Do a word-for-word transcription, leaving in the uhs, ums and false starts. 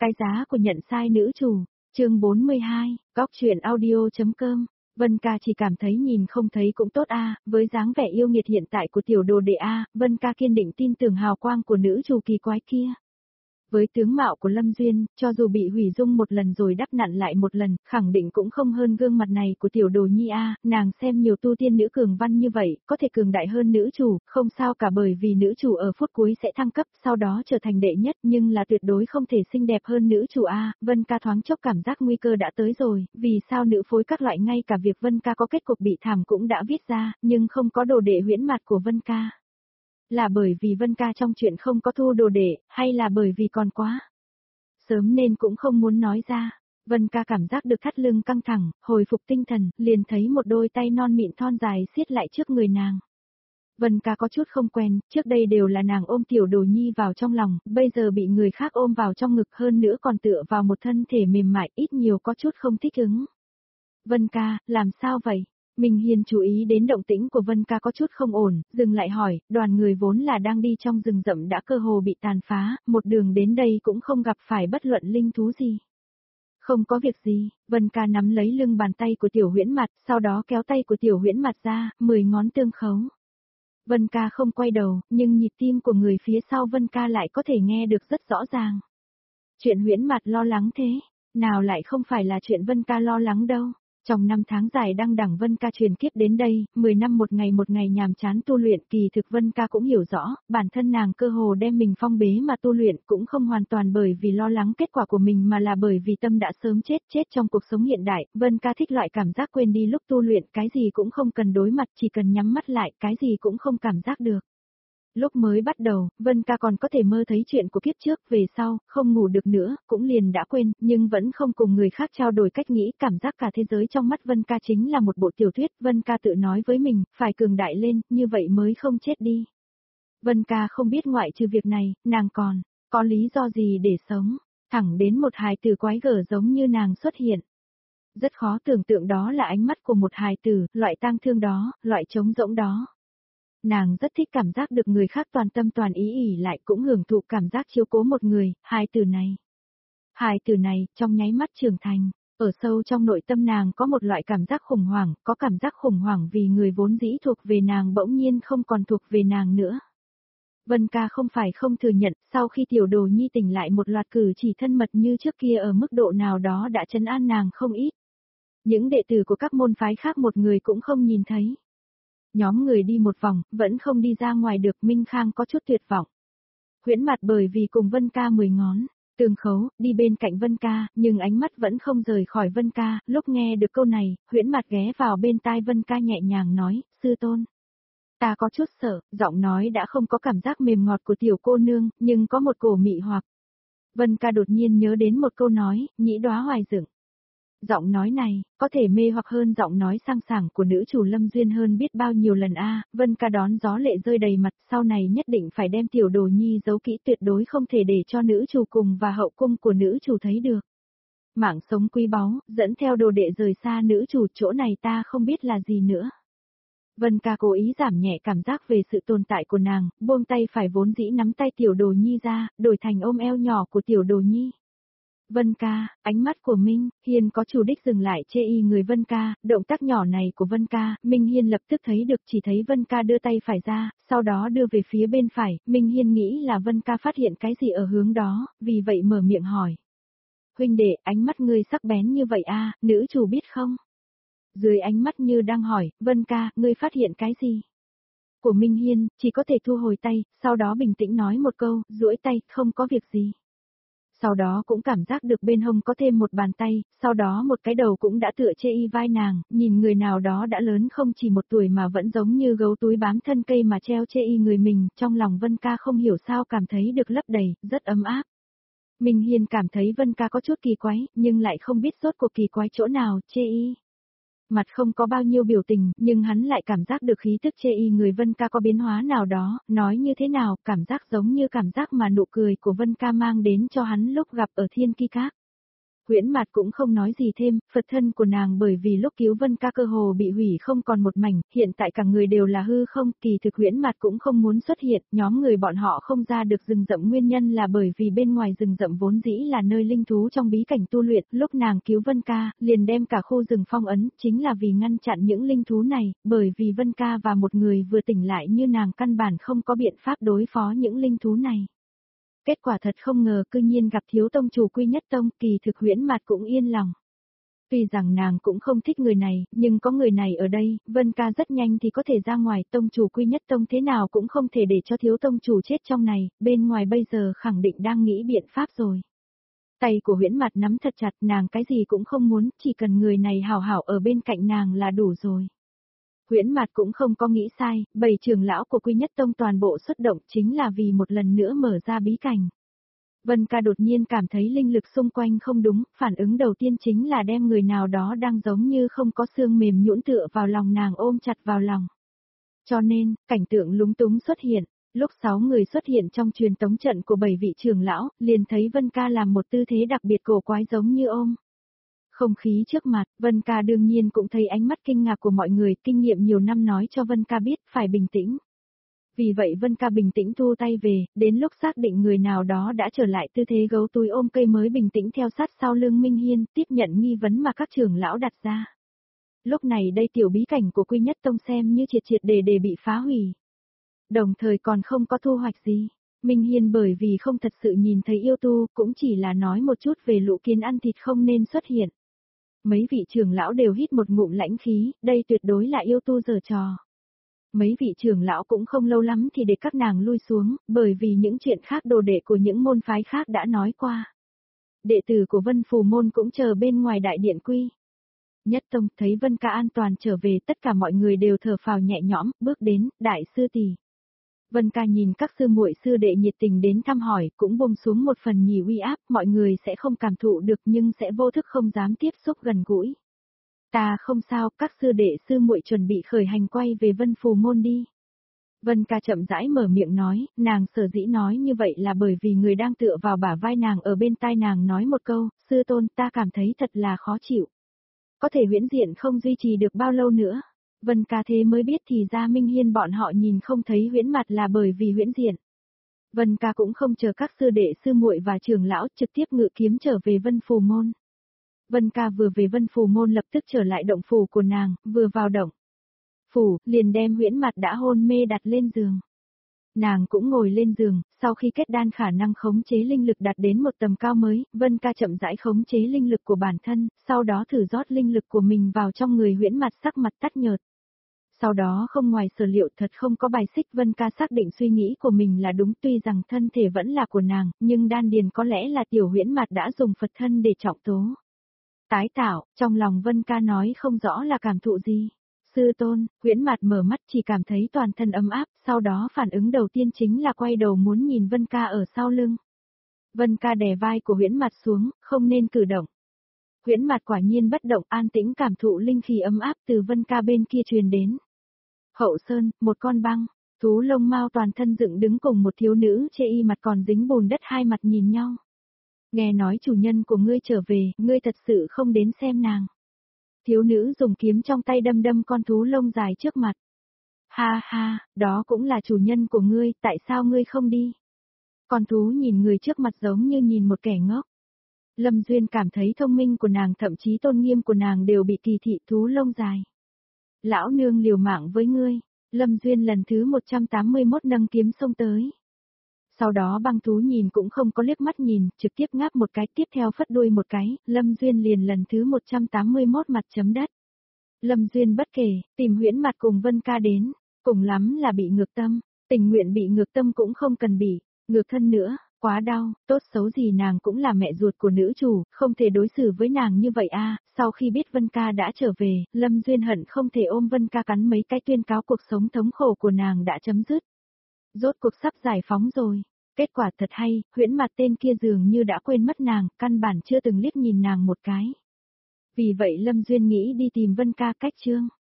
Cái giá của nhận sai nữ chủ, chương bốn mươi hai, góc truyện audio.com. Vân Ca chỉ cảm thấy nhìn không thấy cũng tốt a, với dáng vẻ yêu nghiệt hiện tại của tiểu đồ đệ a, Vân Ca kiên định tin tưởng hào quang của nữ chủ kỳ quái kia. Với tướng mạo của Lâm Duyên, cho dù bị hủy dung một lần rồi đắp nặn lại một lần, khẳng định cũng không hơn gương mặt này của tiểu đồ nhi a, nàng xem nhiều tu tiên nữ cường văn như vậy, có thể cường đại hơn nữ chủ, không sao cả bởi vì nữ chủ ở phút cuối sẽ thăng cấp, sau đó trở thành đệ nhất, nhưng là tuyệt đối không thể xinh đẹp hơn nữ chủ a. Vân Ca thoáng chốc cảm giác nguy cơ đã tới rồi, vì sao nữ phối các loại ngay cả việc Vân Ca có kết cục bị thảm cũng đã viết ra, nhưng không có đồ đệ huyễn mặt của Vân Ca. Là bởi vì Vân Ca trong chuyện không có thu đồ đệ, hay là bởi vì còn quá sớm nên cũng không muốn nói ra. Vân Ca cảm giác được thắt lưng căng thẳng, hồi phục tinh thần, liền thấy một đôi tay non mịn thon dài siết lại trước người nàng. Vân Ca có chút không quen, trước đây đều là nàng ôm tiểu đồ nhi vào trong lòng, bây giờ bị người khác ôm vào trong ngực hơn nữa còn tựa vào một thân thể mềm mại, ít nhiều có chút không thích ứng. Vân Ca, làm sao vậy? Minh Hiên chú ý đến động tĩnh của Vân Ca có chút không ổn, dừng lại hỏi, đoàn người vốn là đang đi trong rừng rậm đã cơ hồ bị tàn phá, một đường đến đây cũng không gặp phải bất luận linh thú gì. Không có việc gì, Vân Ca nắm lấy lưng bàn tay của tiểu huyễn mặt, sau đó kéo tay của tiểu huyễn mặt ra, mười ngón tương khấu. Vân Ca không quay đầu, nhưng nhịp tim của người phía sau Vân Ca lại có thể nghe được rất rõ ràng. Chuyện huyễn mặt lo lắng thế, nào lại không phải là chuyện Vân Ca lo lắng đâu. Trong năm tháng dài đăng đẳng Vân Ca truyền kiếp đến đây, mười năm một ngày một ngày nhàm chán tu luyện, kỳ thực Vân Ca cũng hiểu rõ, bản thân nàng cơ hồ đem mình phong bế mà tu luyện cũng không hoàn toàn bởi vì lo lắng kết quả của mình mà là bởi vì tâm đã sớm chết, chết trong cuộc sống hiện đại. Vân Ca thích loại cảm giác quên đi lúc tu luyện, cái gì cũng không cần đối mặt, chỉ cần nhắm mắt lại, cái gì cũng không cảm giác được. Lúc mới bắt đầu, Vân Ca còn có thể mơ thấy chuyện của kiếp trước, về sau, không ngủ được nữa, cũng liền đã quên, nhưng vẫn không cùng người khác trao đổi cách nghĩ, cảm giác cả thế giới trong mắt Vân Ca chính là một bộ tiểu thuyết, Vân Ca tự nói với mình, phải cường đại lên, như vậy mới không chết đi. Vân Ca không biết ngoại trừ việc này, nàng còn, có lý do gì để sống, thẳng đến một hài tử quái gở giống như nàng xuất hiện. Rất khó tưởng tượng đó là ánh mắt của một hài tử, loại tang thương đó, loại trống rỗng đó. Nàng rất thích cảm giác được người khác toàn tâm toàn ý ỉ lại cũng hưởng thụ cảm giác chiếu cố một người, hài tử này. Hài tử này, trong nháy mắt trưởng thành, ở sâu trong nội tâm nàng có một loại cảm giác khủng hoảng, có cảm giác khủng hoảng vì người vốn dĩ thuộc về nàng bỗng nhiên không còn thuộc về nàng nữa. Vân Ca không phải không thừa nhận, sau khi tiểu đồ nhi tỉnh lại một loạt cử chỉ thân mật như trước kia ở mức độ nào đó đã trấn an nàng không ít. Những đệ tử của các môn phái khác một người cũng không nhìn thấy. Nhóm người đi một vòng, vẫn không đi ra ngoài được, Minh Khang có chút tuyệt vọng. Huyễn mặt bởi vì cùng Vân Ca mười ngón, tương khấu, đi bên cạnh Vân Ca, nhưng ánh mắt vẫn không rời khỏi Vân Ca, lúc nghe được câu này, huyễn mặt ghé vào bên tai Vân Ca nhẹ nhàng nói, sư tôn. Ta có chút sợ, giọng nói đã không có cảm giác mềm ngọt của tiểu cô nương, nhưng có một cổ mị hoặc. Vân Ca đột nhiên nhớ đến một câu nói, nhĩ đóa hoài dựng. Giọng nói này, có thể mê hoặc hơn giọng nói sang sảng của nữ chủ Lâm Duyên hơn biết bao nhiêu lần a. Vân Ca đón gió lệ rơi đầy mặt, sau này nhất định phải đem tiểu đồ nhi giấu kỹ, tuyệt đối không thể để cho nữ chủ cùng và hậu cung của nữ chủ thấy được. Mạng sống quý báu, dẫn theo đồ đệ rời xa nữ chủ, chỗ này ta không biết là gì nữa. Vân Ca cố ý giảm nhẹ cảm giác về sự tồn tại của nàng, buông tay phải vốn dĩ nắm tay tiểu đồ nhi ra, đổi thành ôm eo nhỏ của tiểu đồ nhi. Vân Ca, ánh mắt của Minh Hiên có chủ đích dừng lại chê y người Vân Ca, động tác nhỏ này của Vân Ca, Minh Hiên lập tức thấy được, chỉ thấy Vân Ca đưa tay phải ra, sau đó đưa về phía bên phải, Minh Hiên nghĩ là Vân Ca phát hiện cái gì ở hướng đó, vì vậy mở miệng hỏi. Huynh đệ, ánh mắt ngươi sắc bén như vậy a, nữ chủ biết không? Dưới ánh mắt như đang hỏi, Vân Ca, ngươi phát hiện cái gì? Của Minh Hiên, chỉ có thể thu hồi tay, sau đó bình tĩnh nói một câu, duỗi tay, không có việc gì. Sau đó cũng cảm giác được bên hông có thêm một bàn tay, sau đó một cái đầu cũng đã tựa chê y vai nàng, nhìn người nào đó đã lớn không chỉ một tuổi mà vẫn giống như gấu túi bám thân cây mà treo chê y người mình, trong lòng Vân Ca không hiểu sao cảm thấy được lấp đầy, rất ấm áp. Minh Hiên cảm thấy Vân Ca có chút kỳ quái, nhưng lại không biết rốt cuộc kỳ quái chỗ nào, chê y. Mặt không có bao nhiêu biểu tình, nhưng hắn lại cảm giác được khí tức chê y người Vân Ca có biến hóa nào đó, nói như thế nào, cảm giác giống như cảm giác mà nụ cười của Vân Ca mang đến cho hắn lúc gặp ở Thiên Ki Các. Huyễn Mạt cũng không nói gì thêm, Phật thân của nàng bởi vì lúc cứu Vân Ca cơ hồ bị hủy không còn một mảnh, hiện tại cả người đều là hư không, kỳ thực Huyễn Mạt cũng không muốn xuất hiện, nhóm người bọn họ không ra được rừng rậm nguyên nhân là bởi vì bên ngoài rừng rậm vốn dĩ là nơi linh thú trong bí cảnh tu luyện, lúc nàng cứu Vân Ca, liền đem cả khu rừng phong ấn, chính là vì ngăn chặn những linh thú này, bởi vì Vân Ca và một người vừa tỉnh lại như nàng căn bản không có biện pháp đối phó những linh thú này. Kết quả thật không ngờ cư nhiên gặp thiếu tông chủ Quy Nhất Tông, kỳ thực Huyễn Mạt cũng yên lòng. Tuy rằng nàng cũng không thích người này, nhưng có người này ở đây, Vân Ca rất nhanh thì có thể ra ngoài, tông chủ Quy Nhất Tông thế nào cũng không thể để cho thiếu tông chủ chết trong này, bên ngoài bây giờ khẳng định đang nghĩ biện pháp rồi. Tay của Huyễn Mạt nắm thật chặt, nàng cái gì cũng không muốn, chỉ cần người này hảo hảo ở bên cạnh nàng là đủ rồi. Huyễn Mạt cũng không có nghĩ sai, bảy trưởng lão của Quy Nhất Tông toàn bộ xuất động chính là vì một lần nữa mở ra bí cảnh. Vân Ca đột nhiên cảm thấy linh lực xung quanh không đúng, phản ứng đầu tiên chính là đem người nào đó đang giống như không có xương mềm nhũn tựa vào lòng nàng ôm chặt vào lòng. Cho nên, cảnh tượng lúng túng xuất hiện, lúc sáu người xuất hiện trong truyền tống trận của bảy vị trưởng lão, liền thấy Vân Ca làm một tư thế đặc biệt cổ quái giống như ôm. Không khí trước mặt, Vân Ca đương nhiên cũng thấy ánh mắt kinh ngạc của mọi người, kinh nghiệm nhiều năm nói cho Vân Ca biết, phải bình tĩnh. Vì vậy Vân Ca bình tĩnh thu tay về, đến lúc xác định người nào đó đã trở lại tư thế gấu túi ôm cây mới bình tĩnh theo sát sau lưng Minh Hiên, tiếp nhận nghi vấn mà các trưởng lão đặt ra. Lúc này đây tiểu bí cảnh của Quy Nhất Tông xem như triệt triệt để để bị phá hủy. Đồng thời còn không có thu hoạch gì. Minh Hiên bởi vì không thật sự nhìn thấy yêu tu, cũng chỉ là nói một chút về Lũ Kiến ăn thịt không nên xuất hiện. Mấy vị trưởng lão đều hít một ngụm lãnh khí, đây tuyệt đối là yêu tu giở trò. Mấy vị trưởng lão cũng không lâu lắm thì để các nàng lui xuống, bởi vì những chuyện khác đồ đệ của những môn phái khác đã nói qua. Đệ tử của Vân Phù Môn cũng chờ bên ngoài đại điện Quy Nhất Tông, thấy Vân Ca an toàn trở về, tất cả mọi người đều thở phào nhẹ nhõm, bước đến, đại sư tỷ. Vân Ca nhìn các sư muội sư đệ nhiệt tình đến thăm hỏi, cũng buông xuống một phần nhì uy áp, mọi người sẽ không cảm thụ được nhưng sẽ vô thức không dám tiếp xúc gần gũi. Ta không sao, các sư đệ sư muội chuẩn bị khởi hành quay về Vân Phù Môn đi. Vân Ca chậm rãi mở miệng nói, nàng sở dĩ nói như vậy là bởi vì người đang tựa vào bả vai nàng ở bên tai nàng nói một câu, sư tôn ta cảm thấy thật là khó chịu. Có thể huyễn diện không duy trì được bao lâu nữa. Vân Ca thế mới biết thì ra Minh Hiên bọn họ nhìn không thấy huyễn mặt là bởi vì huyễn diện. Vân Ca cũng không chờ các sư đệ sư muội và trưởng lão trực tiếp ngự kiếm trở về Vân Phù Môn. Vân Ca vừa về Vân Phù Môn lập tức trở lại động phủ của nàng, vừa vào động phủ, liền đem huyễn mặt đã hôn mê đặt lên giường. Nàng cũng ngồi lên giường, sau khi kết đan khả năng khống chế linh lực đạt đến một tầm cao mới, Vân Ca chậm rãi khống chế linh lực của bản thân, sau đó thử rót linh lực của mình vào trong người huyễn mặt sắc mặt tắt nhợt. Sau đó không ngoài sở liệu thật không có bài xích, Vân Ca xác định suy nghĩ của mình là đúng, tuy rằng thân thể vẫn là của nàng, nhưng đan điền có lẽ là tiểu huyễn mặt đã dùng Phật thân để trọng tố. Tái tạo, trong lòng Vân Ca nói không rõ là cảm thụ gì. Sư tôn, huyễn mặt mở mắt chỉ cảm thấy toàn thân ấm áp, sau đó phản ứng đầu tiên chính là quay đầu muốn nhìn Vân Ca ở sau lưng. Vân Ca đè vai của huyễn mặt xuống, không nên cử động. Huyễn mặt quả nhiên bất động, an tĩnh cảm thụ linh khí ấm áp từ Vân Ca bên kia truyền đến. Hậu sơn, một con băng, thú lông mao toàn thân dựng đứng cùng một thiếu nữ chê y mặt còn dính bùn đất, hai mặt nhìn nhau. Nghe nói chủ nhân của ngươi trở về, ngươi thật sự không đến xem nàng. Thiếu nữ dùng kiếm trong tay đâm đâm con thú lông dài trước mặt. Ha ha, đó cũng là chủ nhân của ngươi, tại sao ngươi không đi? Con thú nhìn người trước mặt giống như nhìn một kẻ ngốc. Lâm Duyên cảm thấy thông minh của nàng, thậm chí tôn nghiêm của nàng đều bị kỳ thị. Thú lông dài. Lão nương liều mạng với ngươi. Lâm Duyên lần thứ một trăm tám mươi mốt nâng kiếm xông tới. Sau đó băng thú nhìn cũng không có liếc mắt nhìn, trực tiếp ngáp một cái, tiếp theo phất đuôi một cái, Lâm Duyên liền lần thứ một trăm tám mươi mốt mặt chấm đất. Lâm Duyên bất kể, tìm huyễn mặt cùng Vân Ca đến, cùng lắm là bị ngược tâm, tình nguyện bị ngược tâm cũng không cần bị, ngược thân nữa, quá đau, tốt xấu gì nàng cũng là mẹ ruột của nữ chủ, không thể đối xử với nàng như vậy a. Sau khi biết Vân Ca đã trở về, Lâm Duyên hận không thể ôm Vân Ca cắn mấy cái, tuyên cáo cuộc sống thống khổ của nàng đã chấm dứt. Rốt cuộc sắp giải phóng rồi. Kết quả thật hay, huyễn mặt tên kia dường như đã quên mất nàng, căn bản chưa từng liếc nhìn nàng một cái. Vì vậy Lâm Duyên nghĩ đi tìm Vân Ca cách chương.